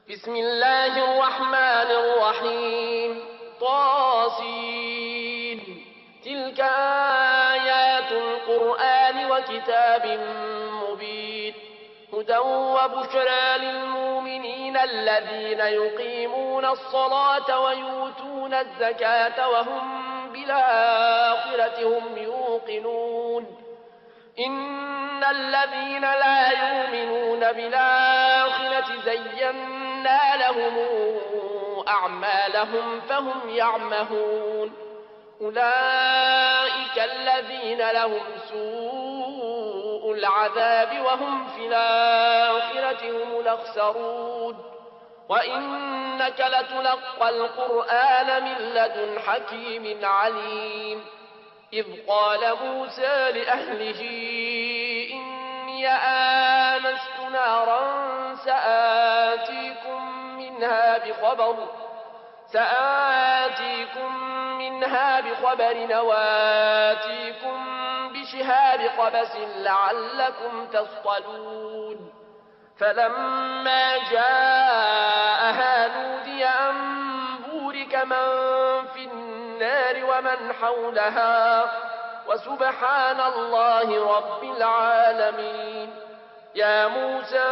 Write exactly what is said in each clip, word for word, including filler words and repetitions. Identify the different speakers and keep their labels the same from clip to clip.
Speaker 1: بسم الله الرحمن الرحيم طاسين تلك آيات القرآن وكتاب مبين هدى وبشرى للمؤمنين الذين يقيمون الصلاة ويؤتون الزكاة وهم بالآخرة هم يوقنون إن الذين لا يؤمنون بالآخرة زينا لهم أعمالهم فهم يعمهون أولئك الذين لهم سوء العذاب وهم في الآخرة هم الأخسرون وإنك لتلقى القرآن من لدن حكيم عليم إذ قال موسى لأهله إني آنست نارا سآتيكم منها بخبر سآتيكم منها بخبر نواتيكم بشهاب قبس لعلكم تصطلون فلما جاءها نودي أن بورك من في النار ومن حولها وسبحان الله رب العالمين يا موسى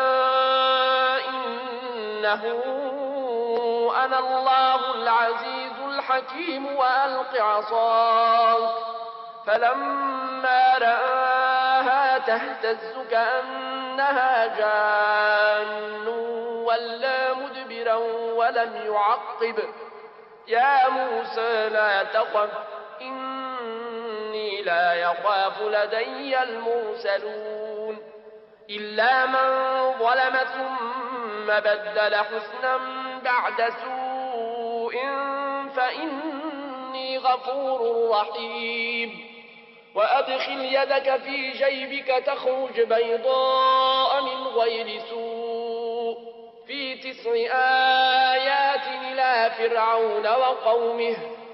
Speaker 1: إنه أنا الله العزيز الحكيم وألق عصاك فلما رآها تهتز كأنها جان ولا مدبرا ولم يعقب يا موسى لا تخف إني لا يخاف لدي المرسلون إلا من ظلم ثم بدل حسنا بعد سوء فإني غفور رحيم وأدخل يدك في جيبك تخرج بيضاء من غير سوء في تسع آيات إلى فرعون وقومه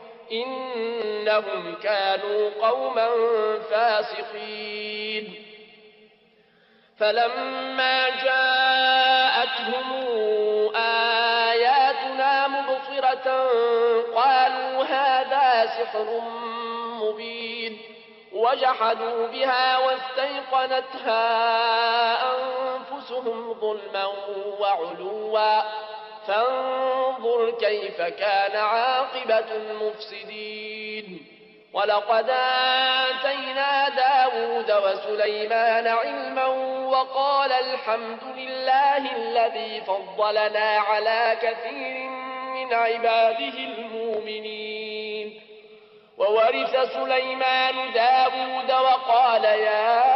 Speaker 1: إنهم كانوا قوما فاسقين فلما جاءتهم آياتنا مبصرة قالوا هذا سحر مبين وجحدوا بها واستيقنتها أنفسهم ظلما وعلوا فانظر كيف كان عاقبة المفسدين ولقد آتينا داود وسليمان علما وقال الحمد لله الذي فضلنا على كثير من عباده المؤمنين وورث سليمان داود وقال يا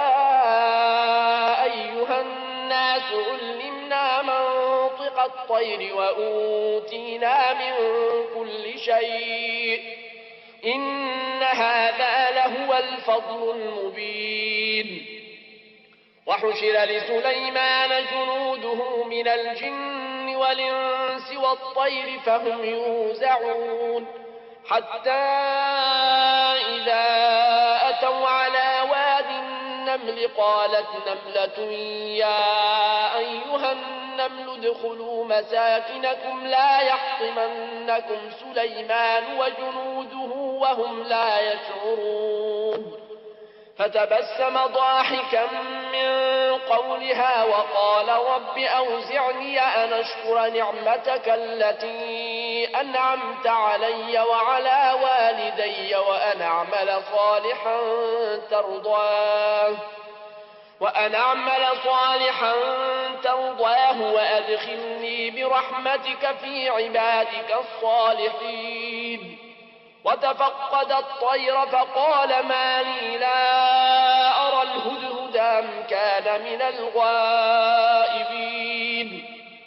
Speaker 1: أيها الناس علمنا منطق الطير وأوتينا من كل شيء إن هذا لهو الفضل المبين وحشر لسليمان جنوده من الجن والإنس والطير فهم يوزعون حتى إذا أتوا على واد النمل قالت نملة يا أيها النمل ادخلوا مساكنكم لا يحطمنكم سليمان وجنوده وهم لا يشعرون فتبسم ضاحكا من قولها وقال رب أوزعني أن أشكر نعمتك التي أنعمت علي وعلى والدي وأن أعمل صالحا ترضاه وأن أعمل صالحا ترضاه وأدخلني برحمتك في عبادك الصالحين وتفقد الطير فقال ما لي لا أرى الهدهد أم كان من الغائبين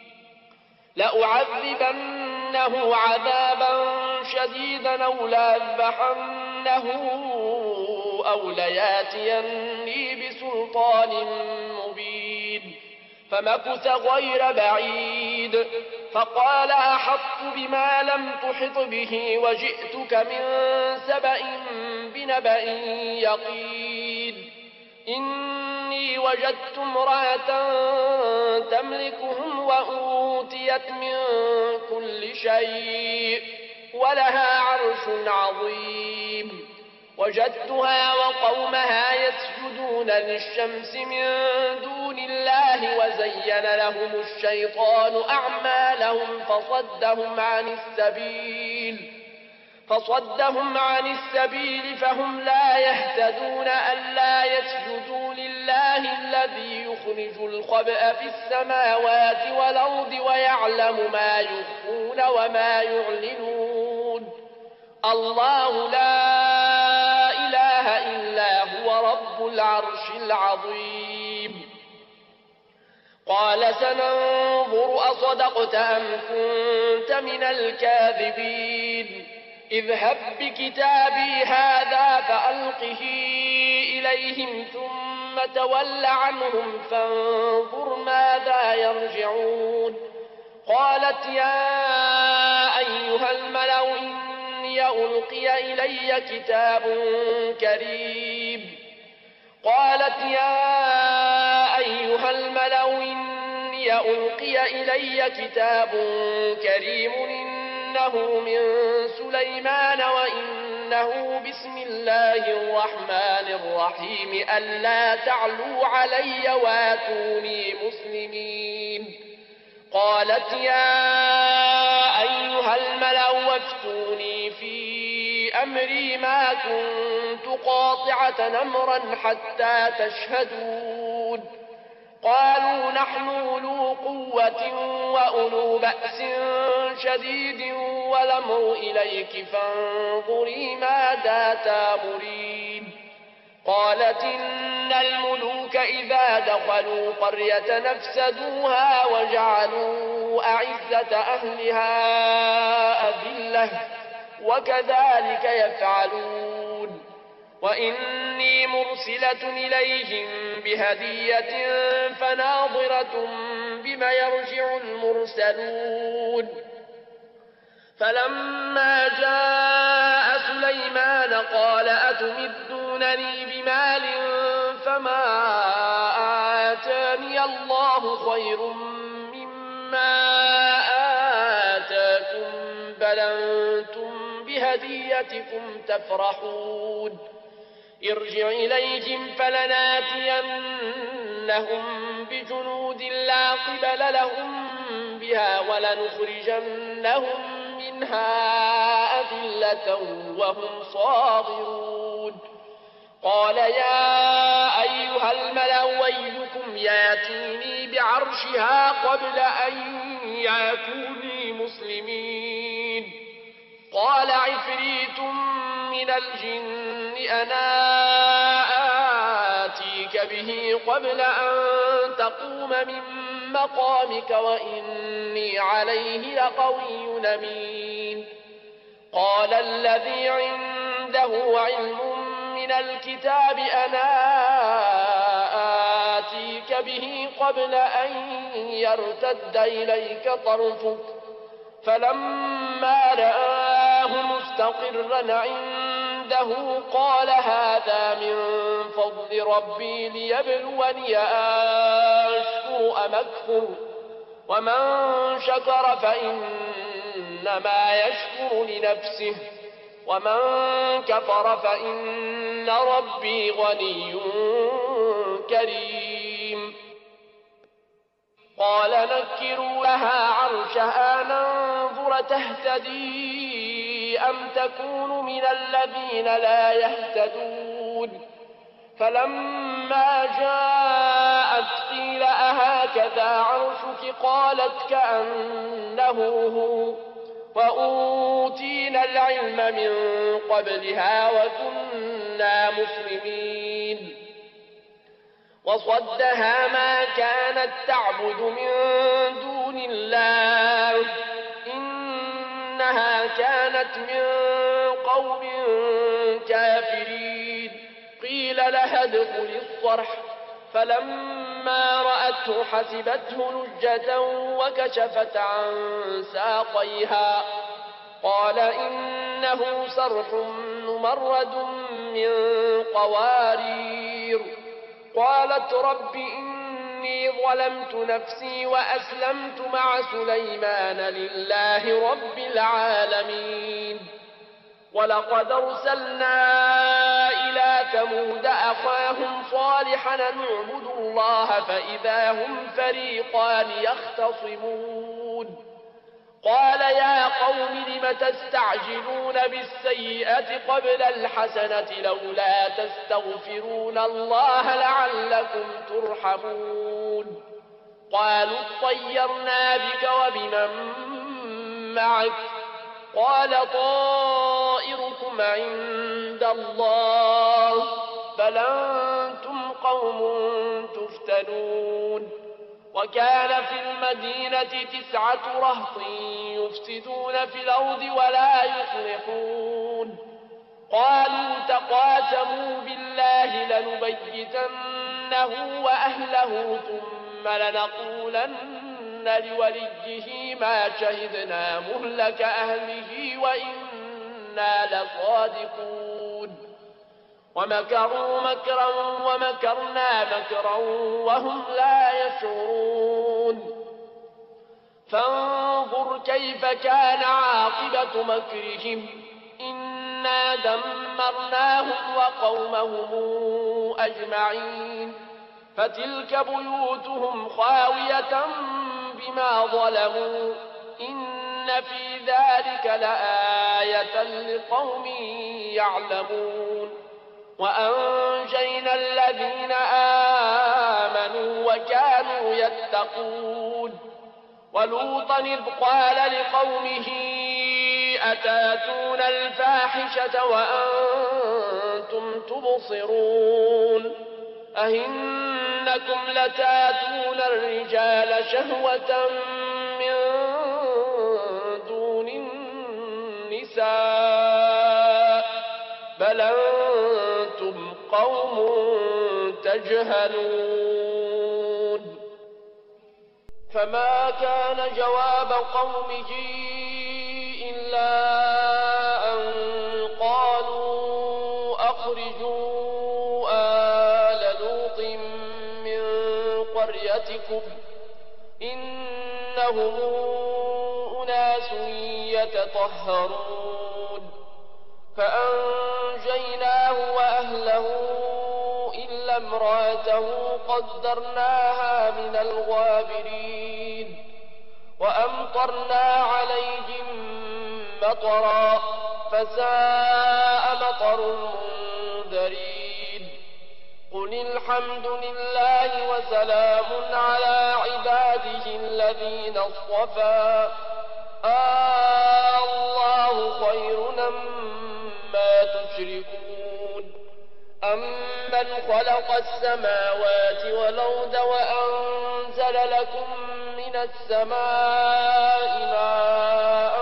Speaker 1: لأعذبنه عذابا شديدا أو لأذبحنه أو لياتيني بسلطان مبين فمكث غير بعيد فقال أحطت بما لم تحط به وجئتك من سبأ بنبأ يقين إني إني وجدت امرأة تملكهم وأوتيت من كل شيء ولها عرش عظيم وجدتها وقومها يسجدون للشمس من دون الله وزين لهم الشيطان أعمالهم فصدهم عن السبيل فصدهم عن السبيل فهم لا يهتدون ألا يسجدوا لله الذي يخرج الخبأ في السماوات والأرض ويعلم ما يخفون وما يعلنون الله لا إله إلا هو رب العرش العظيم قال سننظر أصدقت أم كنت من الكاذبين اذهب بكتابي هذا فألقه إليهم ثم تول عنهم فانظر ماذا يرجعون قالت يا أيها الملأ إني ألقي إلي كتاب كريم قالت يا أيها الملأ إني ألقي إلي كتاب كريم إنه من سليمان وإنه بسم الله الرحمن الرحيم ألا تعلوا علي واتوني مسلمين قالت يا أيها الملأ وافتوني في أمري ما كنت قاطعة أمرا حتى تشهدون قالوا نحن أولو قوة وأولو بأس شديد والأمر إليك فانظري ماذا تأمرين قالت إن الملوك إذا دخلوا قرية نفسدوها وجعلوا أعزة أهلها أذلة وكذلك يفعلون وإني مرسلة إليهم بهدية فناظرة بما يرجع المرسلون فلما جاء سليمان قال أتمدونني بمال فما آتاني الله خير مما آتاكم بل أنتم بهديتكم تفرحون ارجع إليهم فلناتينهم بجنود لا قبل لهم بها ولنخرجنهم منها أذلة وهم صاغرون قال يا أيها الملأ أيكم ياتيني بعرشها قبل أن يأتوني مسلمين قال عفريت من الجن أنا آتيك به قبل أن تقوم من مقامك وإني عليه لقوي أمين قال الذي عنده علم من الكتاب أنا آتيك به قبل أن يرتد إليك طرفك فلما رآه مستقرا عنده قال هذا من فضل ربي ليبلوني أشكر أم أكفر ومن شكر فإنما يشكر لنفسه ومن كفر فإن ربي غني كريم قال نكروا لها عرشها ننظر تهتدي أم تكون من الذين لا يهتدون فلما جاءت قيل أهكذا عرشك قالت كأنه هو وأوتينا العلم من قبلها وكنا مسلمين وصدها ما كانت تعبد من دون الله إنها كانت من قوم كافرين قيل لها ادخل الصرح فلما رأته حسبته لجة وكشفت عن ساقيها قال إنه صرح ممرد من قوارير قالت رب إني ظلمت نفسي وأسلمت مع سليمان لله رب العالمين. ولقد أرسلنا إلى ثمود أخاهم صالحا نعبد الله فإذا هم فريقان يختصمون. قال يا قوم لم تستعجلون بالسيئة قبل الحسنة لولا تستغفرون الله لعلكم ترحمون. قالوا اطيرنا بك وبمن معك قال طائركم عند الله بل أنتم قوم تفتنون. وكان في المدينة تسعة رهط يفسدون في الأرض ولا يصلحون. قالوا تقاسموا بالله لنبيتنه وأهله ثم لنقولن لوليه ما شهدنا مهلك أهله وإنا لصادقون. ومكروا مكرا ومكرنا مكرا وهم لا يشعرون. فانظر كيف كان عاقبة مكرهم إنا دمرناهم وقومهم أجمعين. فتلك بيوتهم خاوية بما ظلموا إن في ذلك لآية لقوم يعلمون. وأنجينا الذين آمنوا وكانوا يتقون. ولوطا إذ قال لقومه أتاتون الفاحشة وأنتم تبصرون أئنكم لتاتون الرجال شهوة من دون النساء بل أنتم قوم تجهلون. فما كان جواب قومه إلا أن قالوا أخرجوا آل لوط من قريتكم إنهم أناس يتطهرون. فأنجيناه وأهله إلا امرأته قدرناها من الغابرين. وأمطرنا عليهم مطرا فساء مطر المنذرين. قل الحمد لله وسلام على عباده الذين اصطفى آه الله خير أما تشركون. أمن خلق السماوات والأرض وأنزل لكم من السماء ماء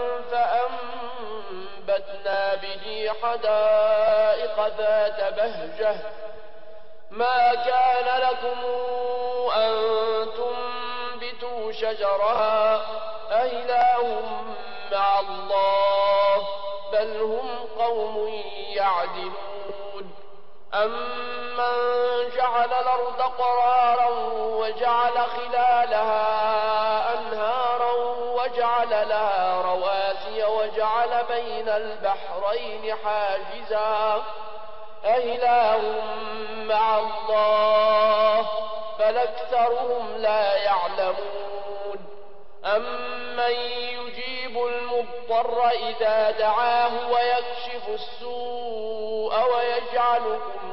Speaker 1: فأنبتنا به حدائق ذات بهجة ما كان لكم أن تنبتوا شجرها أإله مع الله بل هم قوم يعدلون. أمن جعل الأرض قرارا وجعل خلالها أنهارا وجعل لها رواسي وجعل بين البحرين حاجزا أإله مع الله بل أكثرهم لا يعلمون. أمن يجيب المضطر إذا دعاه ويكشف السوء ويجعلكم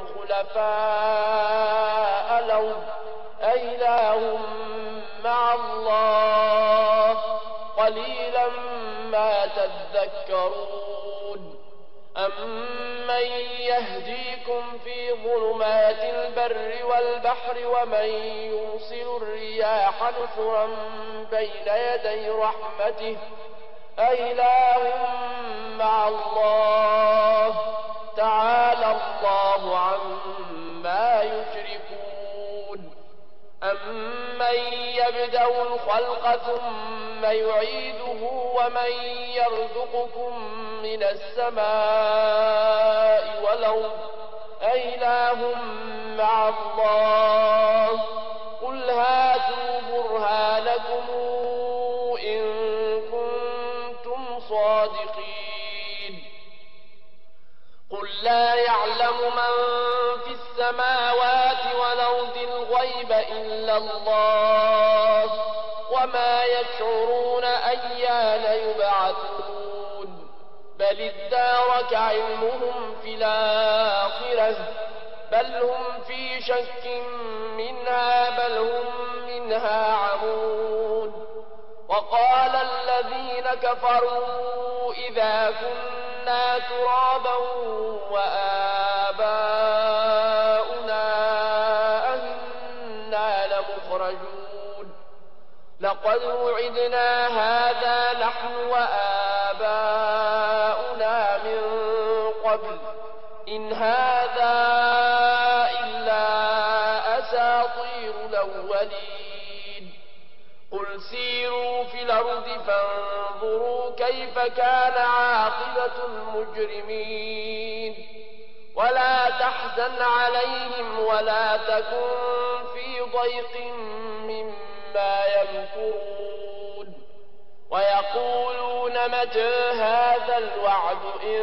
Speaker 1: خلفاء الأرض أإله مع الله قليلا ما تذكرون. أمن يهديكم في ظلمات البر والبحر ومن يرسل الرياح نشرا بين يدي رحمته أإله مع الله تعالى الله عما يشركون. أمن يبدأ الخلق ثم يعيده ومن يرزقكم من السماء والأرض أإله مع مع الله قل هاتوا برهانكم إن كنتم صادقين قل لا يعلم من في السماوات والأرض الغيب إلا الله وما يشعرون أيان يبعثون بل ادارك علمهم في الآخرة بل هم في شك منها بل هم منها عمون وقال الذين كفروا إذا كنا ترابا وآباؤنا أئنا لمخرجون لقد وعدنا هذا نحن وآباؤنا من قبل إن هذا إلا أساطير الأولين قل سيروا في الأرض فانظروا كيف كان عاقبة المجرمين ولا تحزن عليهم ولا تكن في ضيق مما يمكرون ويقولون متى هذا الوعد إن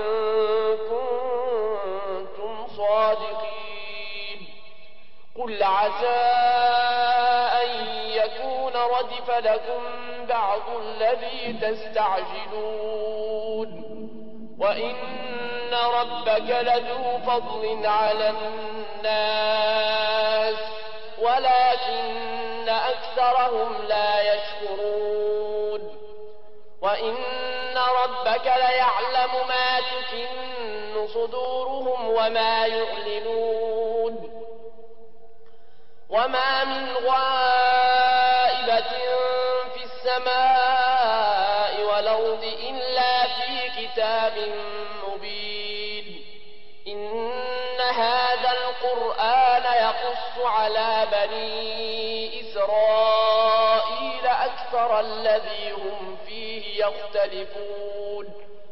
Speaker 1: كنتم صادقين قل عسى أن يكون ردف لكم بعض الذي تستعجلون وإن ربك لذو فضل على الناس ولكن أكثرهم لا يشكرون وإن ربك ليعلم ما تكن صدورهم وما يعلنون وما من غائبة في السماء والأرض إلا في كتاب مبين إن هذا القرآن يقص على بني إسرائيل أكثر الذي هم فيه يختلفون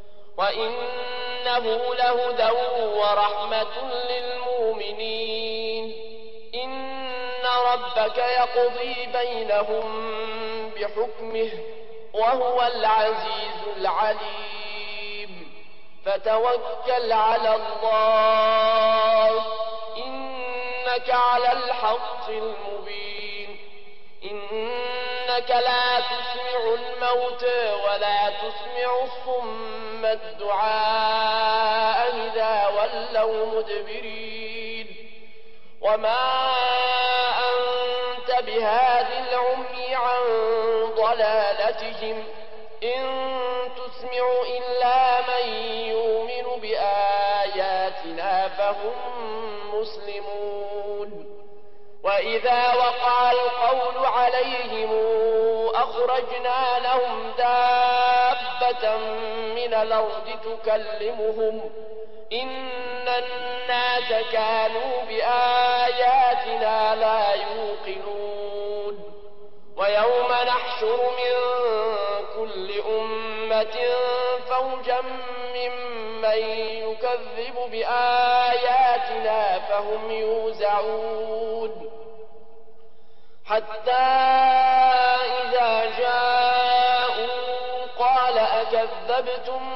Speaker 1: وإنه لهدى ورحمة للمؤمنين إن ربك يقضي بينهم بحكمه وهو العزيز العليم فتوكل على الله إنك على الحق المبين إنك لا تسمع الموتى ولا تسمع الصم الدعاء إذا ولوا مدبرين وما أنت بهاد العمي عن ضلالتهم إن تسمع إلا من يؤمن بآياتنا فهم مسلمون وإذا وقع القول عليهم أخرجنا لهم دابة من الأرض تكلمهم إن الناس كانوا بآياتنا لا يوقنون ويوم نحشر من كل أمة فوجا ممن يكذب بآياتنا فهم يوزعون حتى إذا جاءوا قال أكذبتم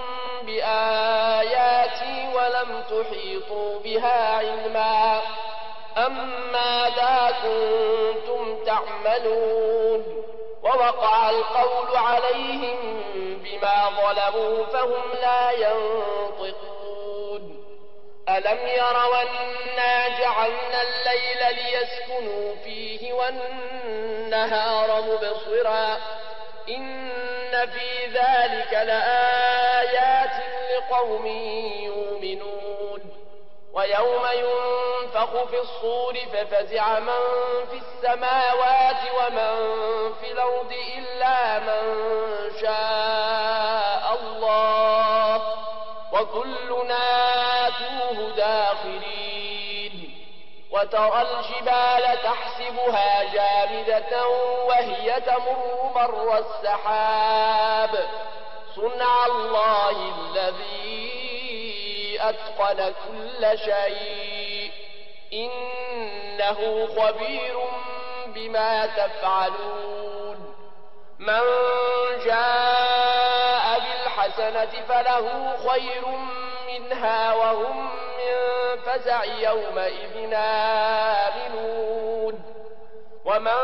Speaker 1: بآياتي ولم تحيطوا بها علما أم ماذا كنتم تعملون ووقع القول عليهم بما ظلموا فهم لا ينطقون ألم يروا أنا جعلنا الليل ليسكنوا فيه والنهار مبصرا إن في ذلك لآيات لقوم يؤمنون ويوم ينفخ في الصور ففزع من في السماوات ومن في الأرض إلا من شاء الله وكلنا آتوه داخرين وترى الجبال تحسبها جامدة وهي تمر مر السحاب صنع الله الذي أتقن كل شيء إن إنه خبير بما تفعلون من جاء بالحسنة فله خير منها وهم من فزع يومئذ آمنون ومن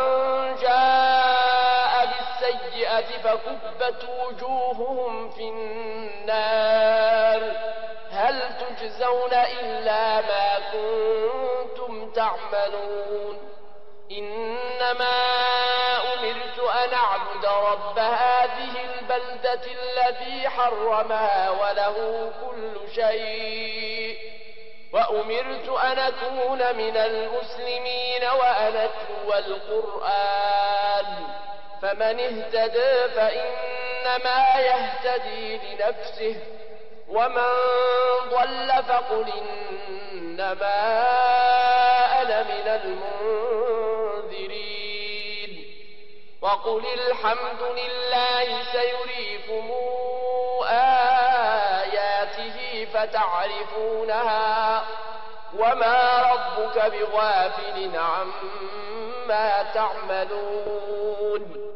Speaker 1: جاء بالسيئة فكبت وجوههم في النار هل تجزون إلا ما كنتم تعملون إنما أمرت أن أعبد رب هذه البلدة الذي حرمها وله كل شيء وأمرت أن أكون من المسلمين وأن أتلو القرآن فمن اهتدى فإنما يهتدي لنفسه ومن ضل فقل إنما أنا من المنذرين وقل الحمد لله سيريكم آياته فتعرفونها وما ربك بغافل عما تعملون